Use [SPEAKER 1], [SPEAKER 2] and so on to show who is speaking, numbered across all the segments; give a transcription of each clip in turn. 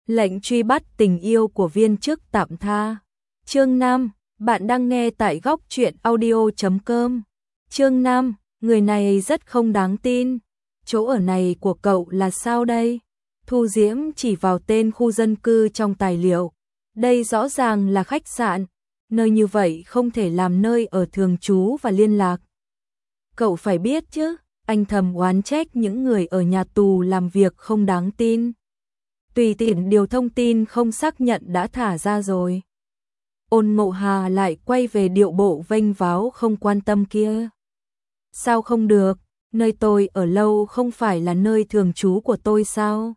[SPEAKER 1] Lệnh truy bắt tình yêu của viên chức tạm tha. Chương 5, bạn đang nghe tại góc truyện audio.com. Chương 5, người này rất không đáng tin. Chỗ ở này của cậu là sao đây? Thu Diễm chỉ vào tên khu dân cư trong tài liệu. Đây rõ ràng là khách sạn. Nơi như vậy không thể làm nơi ở thường trú và liên lạc. Cậu phải biết chứ, anh thầm oán trách những người ở nhà tù làm việc không đáng tin. Tùy tiện điều thông tin không xác nhận đã thả ra rồi. Ôn Mộ Hà lại quay về điệu bộ vênh váo không quan tâm kia. Sao không được, nơi tôi ở lâu không phải là nơi thường trú của tôi sao?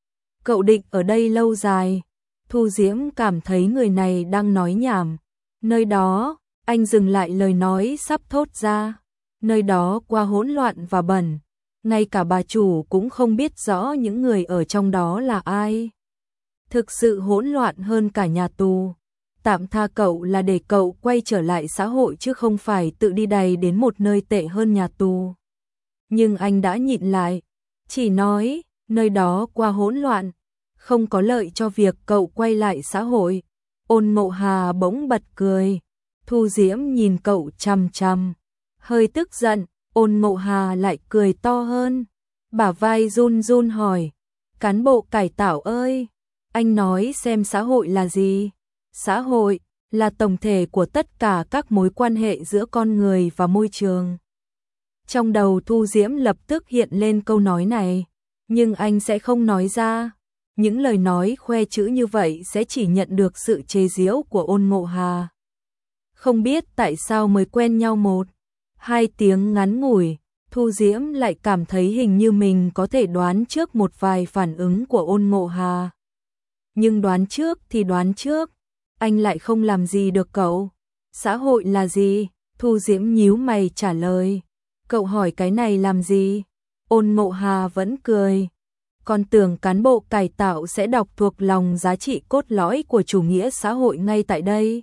[SPEAKER 1] Cậu định ở đây lâu dài. Thu Diễm cảm thấy người này đang nói nhảm. Nơi đó, anh dừng lại lời nói sắp thốt ra. Nơi đó quá hỗn loạn và bẩn. Ngay cả bà chủ cũng không biết rõ những người ở trong đó là ai. Thực sự hỗn loạn hơn cả nhà tù. Tạm tha cậu là để cậu quay trở lại xã hội chứ không phải tự đi đày đến một nơi tệ hơn nhà tù. Nhưng anh đã nhịn lại, chỉ nói nơi đó quá hỗn loạn, không có lợi cho việc cậu quay lại xã hội. Ôn Mộ Hà bỗng bật cười. Thu Diễm nhìn cậu chằm chằm, hơi tức giận. Ôn Mộ Hà lại cười to hơn, bả vai run run hỏi, cán bộ cải tạo ơi, anh nói xem xã hội là gì? Xã hội là tổng thể của tất cả các mối quan hệ giữa con người và môi trường. Trong đầu Thu Diễm lập tức hiện lên câu nói này, nhưng anh sẽ không nói ra. Những lời nói khoe chữ như vậy sẽ chỉ nhận được sự chế giễu của Ôn Mộ Hà. Không biết tại sao mới quen nhau 1-2 tiếng ngắn ngủi, Thu Diễm lại cảm thấy hình như mình có thể đoán trước một vài phản ứng của Ôn Mộ Hà. Nhưng đoán trước thì đoán trước, anh lại không làm gì được cậu. Xã hội là gì? Thu Diễm nhíu mày trả lời. Cậu hỏi cái này làm gì? Ôn Mộ Hà vẫn cười. Còn tưởng cán bộ cải tạo sẽ đọc thuộc lòng giá trị cốt lõi của chủ nghĩa xã hội ngay tại đây.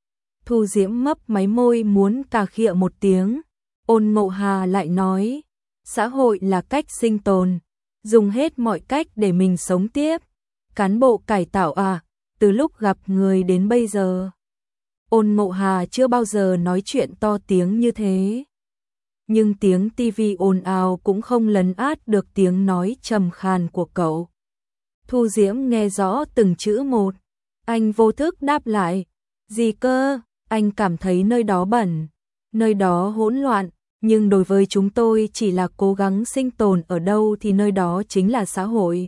[SPEAKER 1] Thu Diễm mấp máy môi muốn cà khịa một tiếng. Ôn Mộ Hà lại nói, xã hội là cách sinh tồn, dùng hết mọi cách để mình sống tiếp. Cán bộ cải tạo à, từ lúc gặp người đến bây giờ, Ôn Mộ Hà chưa bao giờ nói chuyện to tiếng như thế. Nhưng tiếng tivi ồn ào cũng không lấn át được tiếng nói trầm khàn của cậu. Thu Diễm nghe rõ từng chữ một. Anh vô thức đáp lại, gì cơ? Anh cảm thấy nơi đó bẩn, nơi đó hỗn loạn, nhưng đối với chúng tôi chỉ là cố gắng sinh tồn ở đâu thì nơi đó chính là xã hội.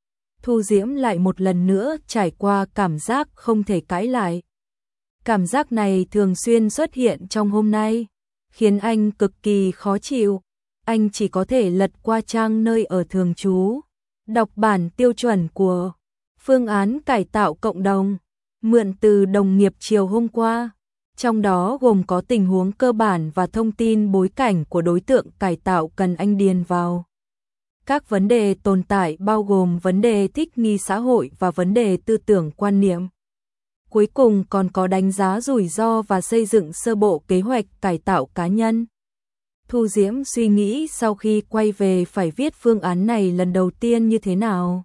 [SPEAKER 1] Thu Diễm lại một lần nữa trải qua cảm giác không thể cãi lại. Cảm giác này thường xuyên xuất hiện trong hôm nay, khiến anh cực kỳ khó chịu. Anh chỉ có thể lật qua trang nơi ở thường trú, đọc bản tiêu chuẩn của phương án cải tạo cộng đồng, mượn từ đồng nghiệp chiều hôm qua. Trong đó gồm có tình huống cơ bản và thông tin bối cảnh của đối tượng cải tạo cần anh điền vào. Các vấn đề tồn tại bao gồm vấn đề thích nghi xã hội và vấn đề tư tưởng quan niệm. Cuối cùng còn có đánh giá rủi ro và xây dựng sơ bộ kế hoạch cải tạo cá nhân. Thu Diễm suy nghĩ sau khi quay về phải viết phương án này lần đầu tiên như thế nào.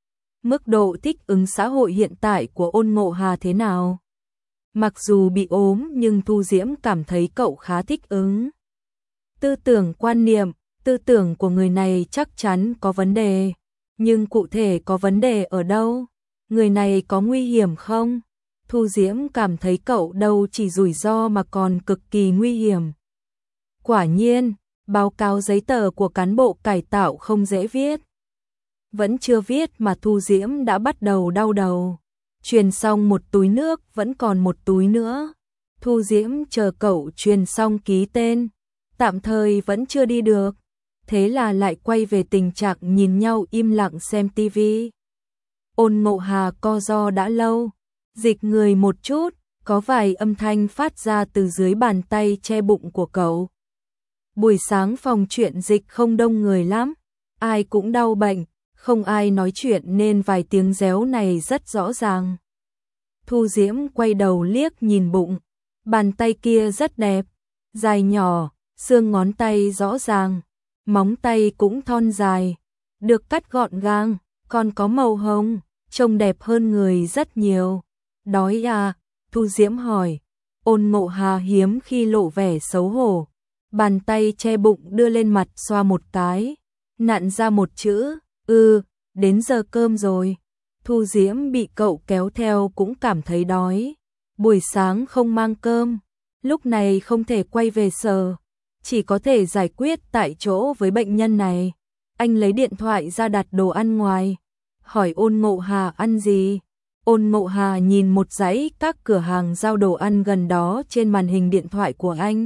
[SPEAKER 1] Mức độ thích ứng xã hội hiện tại của Ôn Mộ Hà thế nào. Mặc dù bị ốm nhưng Thu Diễm cảm thấy cậu khá thích ứng. Tư tưởng quan niệm, tư tưởng của người này chắc chắn có vấn đề. Nhưng cụ thể có vấn đề ở đâu? Người này có nguy hiểm không? Thu Diễm cảm thấy cậu đâu chỉ rủi ro mà còn cực kỳ nguy hiểm. Quả nhiên, báo cáo giấy tờ của cán bộ cải tạo không dễ viết. Vẫn chưa viết mà Thu Diễm đã bắt đầu đau đầu. Truyền xong một túi nước vẫn còn một túi nữa. Thu Diễm chờ cậu truyền xong ký tên. Tạm thời vẫn chưa đi được. Thế là lại quay về tình trạng nhìn nhau im lặng xem tivi. Ôn Mộ Hà co ro đã lâu. Dịch người một chút, có vài âm thanh phát ra từ dưới bàn tay che bụng của cậu. Buổi sáng phòng chuyện dịch không đông người lắm. Ai cũng đau bệnh. Không ai nói chuyện nên vài tiếng réo này rất rõ ràng. Thu Diễm quay đầu liếc nhìn bụng. Bàn tay kia rất đẹp, dài nhỏ, xương ngón tay rõ ràng, móng tay cũng thon dài, được cắt gọn gàng, còn có màu hồng. trông đẹp hơn người rất nhiều. Đói à? Thu Diễm hỏi. Ôn Mộ Hà hiếm khi lộ vẻ xấu hổ, bàn tay che bụng đưa lên mặt xoa một cái, nặn ra một chữ, đến giờ cơm rồi. Thu Diễm bị cậu kéo theo cũng cảm thấy đói. Buổi sáng không mang cơm, lúc này không thể quay về sở, chỉ có thể giải quyết tại chỗ với bệnh nhân này. Anh lấy điện thoại ra đặt đồ ăn ngoài, hỏi Ôn Mộ Hà ăn gì. Ôn Mộ Hà nhìn một dãy các cửa hàng giao đồ ăn gần đó trên màn hình điện thoại của anh.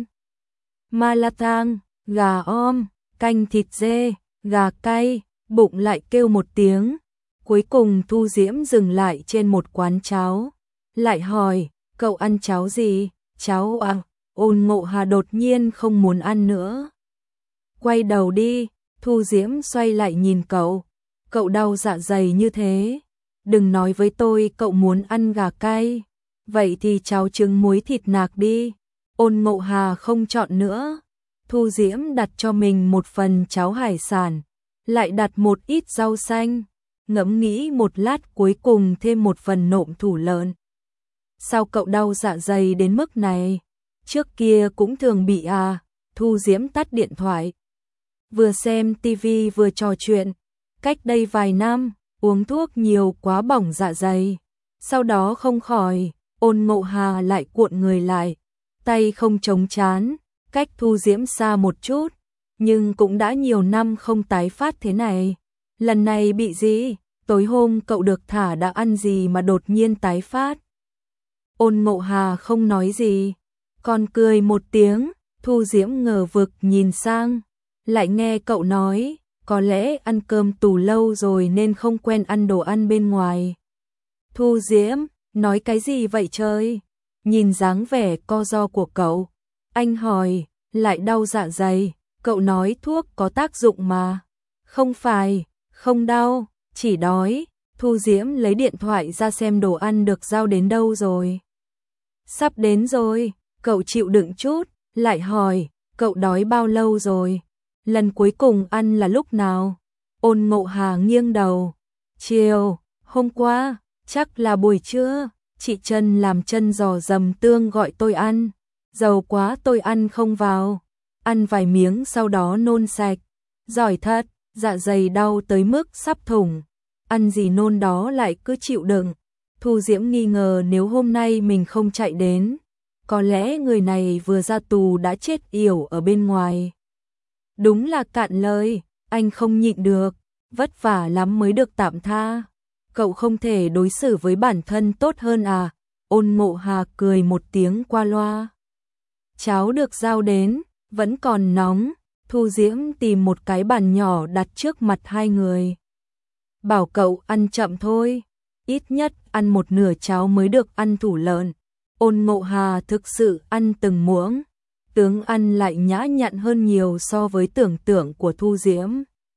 [SPEAKER 1] Malatang, gà om, canh thịt dê, gà cay, bụng lại kêu một tiếng. Cuối cùng Thu Diễm dừng lại trên một quán cháo, lại hỏi, cậu ăn cháo gì? Cháo à? Ôn Mộ Hà đột nhiên không muốn ăn nữa. Quay đầu đi, Thu Diễm xoay lại nhìn cậu. Cậu đau dạ dày như thế, đừng nói với tôi cậu muốn ăn gà cay. Vậy thì cháo trứng muối thịt nạc đi. Ôn Mộ Hà không chọn nữa. Thu Diễm đặt cho mình một phần cháo hải sản, lại đặt một ít rau xanh. Ngẫm nghĩ một lát cuối cùng thêm một phần nộm thủ lợn. Sao cậu đau dạ dày đến mức này? Trước kia cũng thường bị à? Thu Diễm tắt điện thoại. Vừa xem tivi vừa trò chuyện. Cách đây vài năm, uống thuốc nhiều quá bỏng dạ dày. Sau đó không khỏi, Ôn Mộ Hà lại cuộn người lại. Tay không chống trán, cách Thu Diễm xa một chút. Nhưng cũng đã nhiều năm không tái phát thế này. Lần này bị gì? Tối hôm cậu được thả đã ăn gì mà đột nhiên tái phát? Ôn Mộ Hà không nói gì, còn cười một tiếng. Thu Diễm ngờ vực nhìn sang, lại nghe cậu nói, có lẽ ăn cơm tù lâu rồi nên không quen ăn đồ ăn bên ngoài. Thu Diễm, nói cái gì vậy trời? Nhìn dáng vẻ co ro của cậu, anh hỏi, lại đau dạ dày, cậu nói thuốc có tác dụng mà. Không phải, không đau, chỉ đói. Thu Diễm lấy điện thoại ra xem đồ ăn được giao đến đâu rồi. Sắp đến rồi, cậu chịu đựng chút, lại hỏi, cậu đói bao lâu rồi? Lần cuối cùng ăn là lúc nào? Ôn Mộ Hà nghiêng đầu. Chiều, hôm qua, chắc là buổi trưa, chị Trân làm chân giò dầm tương gọi tôi ăn. Dầu quá tôi ăn không vào. Ăn vài miếng sau đó nôn sạch. Giỏi thật, dạ dày đau tới mức sắp thủng. Ăn gì nôn đó lại cứ chịu đựng. Thu Diễm nghi ngờ nếu hôm nay mình không chạy đến, có lẽ người này vừa ra tù đã chết yểu ở bên ngoài. Đúng là cạn lời, anh không nhịn được, vất vả lắm mới được tạm tha. Cậu không thể đối xử với bản thân tốt hơn à? Ôn Mộ Hà cười một tiếng qua loa. Cháo được giao đến, vẫn còn nóng. Thu Diễm tìm một cái bàn nhỏ đặt trước mặt hai người. Bảo cậu ăn chậm thôi, ít nhất ăn một nửa cháo mới được ăn thủ lợn. Ôn Mộ Hà thực sự ăn từng muỗng, tướng ăn lại nhã nhặn hơn nhiều so với tưởng tượng của Thu Diễm.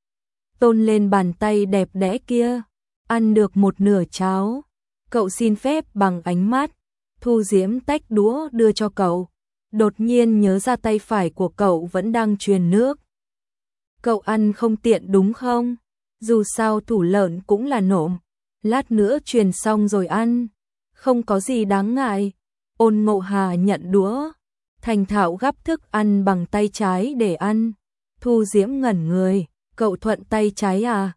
[SPEAKER 1] Tôn lên bàn tay đẹp đẽ kia, ăn được một nửa cháo, cậu xin phép bằng ánh mắt. Thu Diễm tách đũa đưa cho cậu, đột nhiên nhớ ra tay phải của cậu vẫn đang truyền nước. Cậu ăn không tiện đúng không? Dù sao thủ lợn cũng là nộm, lát nữa truyền xong rồi ăn, không có gì đáng ngại. Ôn Mộ Hà nhận đũa, thành thạo gắp thức ăn bằng tay trái để ăn. Thu Diễm ngẩn người, cậu thuận tay trái à?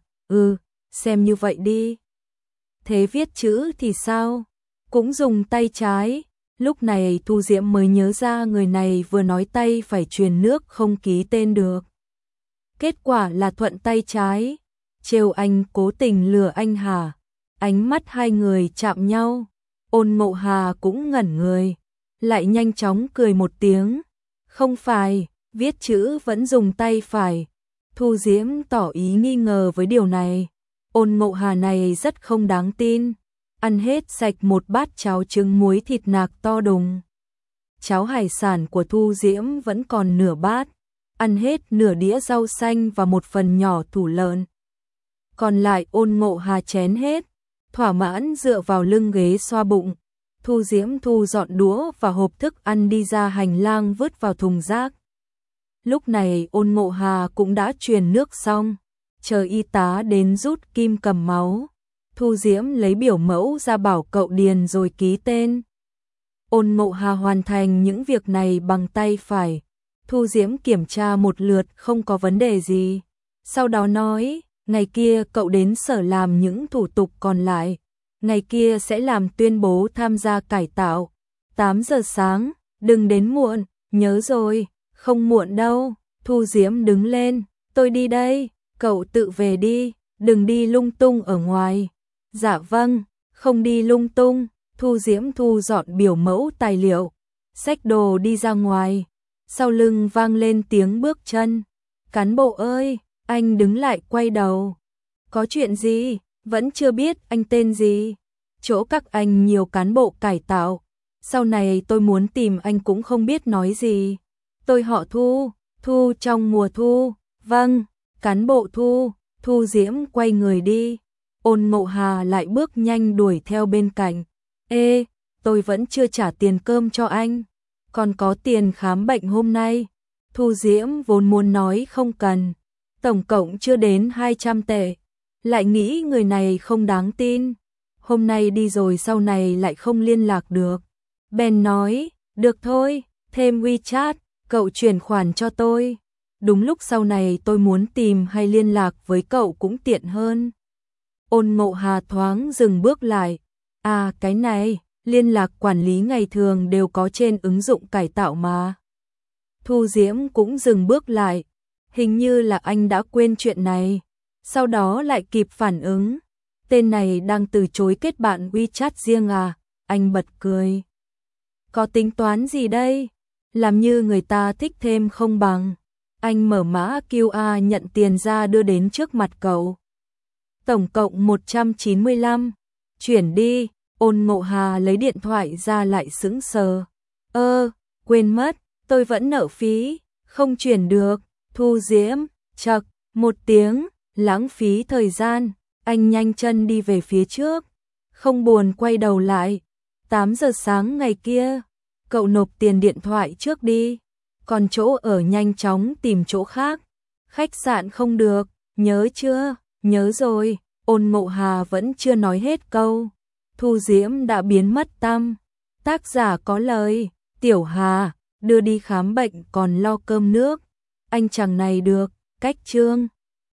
[SPEAKER 1] Xem như vậy đi. Thế viết chữ thì sao? Cũng dùng tay trái. Lúc này Thu Diễm mới nhớ ra người này vừa nói tay phải truyền nước không ký tên được. Kết quả là thuận tay trái. Trêu anh cố tình lừa anh hả? Ánh mắt hai người chạm nhau. Ôn Mộ Hà cũng ngẩn người, lại nhanh chóng cười một tiếng. Không phải, viết chữ vẫn dùng tay phải. Thu Diễm tỏ ý nghi ngờ với điều này. Ôn Mộ Hà này rất không đáng tin. Ăn hết sạch một bát cháo trứng muối thịt nạc to đùng. Cháo hải sản của Thu Diễm vẫn còn nửa bát. Ăn hết nửa đĩa rau xanh và một phần nhỏ thủ lợn. Còn lại Ôn Mộ Hà chén hết, thỏa mãn dựa vào lưng ghế xoa bụng. Thu Diễm thu dọn đũa và hộp thức ăn đi ra hành lang vứt vào thùng rác. Lúc này Ôn Mộ Hà cũng đã truyền nước xong, chờ y tá đến rút kim cầm máu. Thu Diễm lấy biểu mẫu ra bảo cậu điền rồi ký tên. Ôn Ngộ Hà hoàn thành những việc này bằng tay phải. Thu Diễm kiểm tra một lượt không có vấn đề gì. Sau đó nói, ngày kia cậu đến sở làm những thủ tục còn lại. Ngày kia sẽ làm tuyên bố tham gia cải tạo. 8 giờ sáng, đừng đến muộn, nhớ rồi, không muộn đâu. Thu Diễm đứng lên, tôi đi đây, cậu tự về đi, đừng đi lung tung ở ngoài. Dạ vâng, không đi lung tung. Thu Diễm thu dọn biểu mẫu tài liệu, xách đồ đi ra ngoài. Sau lưng vang lên tiếng bước chân. Cán bộ ơi, anh đứng lại quay đầu. Có chuyện gì? Vẫn chưa biết anh tên gì. Chỗ các anh nhiều cán bộ cải tạo. Sau này tôi muốn tìm anh cũng không biết nói gì. Tôi họ Thu, Thu trong mùa thu. Vâng, cán bộ Thu. Thu Diễm quay người đi. Ôn Ngộ Hà lại bước nhanh đuổi theo bên cạnh. Ê, tôi vẫn chưa trả tiền cơm cho anh. Còn có tiền khám bệnh hôm nay. Thu Diễm vốn muốn nói không cần. Tổng cộng chưa đến 200 tệ. Lại nghĩ người này không đáng tin. Hôm nay đi rồi sau này lại không liên lạc được. Bèn nói, được thôi, thêm WeChat, cậu chuyển khoản cho tôi. Đúng lúc sau này tôi muốn tìm hay liên lạc với cậu cũng tiện hơn. Ôn Ngộ Hà thoáng dừng bước lại. À cái này, liên lạc quản lý ngày thường đều có trên ứng dụng cải tạo mà. Thu Diễm cũng dừng bước lại. Hình như là anh đã quên chuyện này. Sau đó lại kịp phản ứng. Tên này đang từ chối kết bạn WeChat riêng à? Anh bật cười. Có tính toán gì đây? Làm như người ta thích thêm không bằng. Anh mở mã QR nhận tiền ra đưa đến trước mặt cậu. Tổng cộng 195. Chuyển đi. Ôn Ngộ Hà lấy điện thoại ra lại sững sờ. Quên mất, tôi vẫn nợ phí, không chuyển được. Thu Diễm, chậc, một tiếng, lãng phí thời gian. Anh nhanh chân đi về phía trước, không buồn quay đầu lại. 8 giờ sáng ngày kia, cậu nộp tiền điện thoại trước đi. Còn chỗ ở nhanh chóng tìm chỗ khác. Khách sạn không được, nhớ chưa? Nhớ rồi. Ôn Ngộ Hà vẫn chưa nói hết câu. Thu Diễm đã biến mất tăm. Tác giả có lời, Tiểu Hà, đưa đi khám bệnh còn lo cơm nước. Anh chàng này được, cách chương.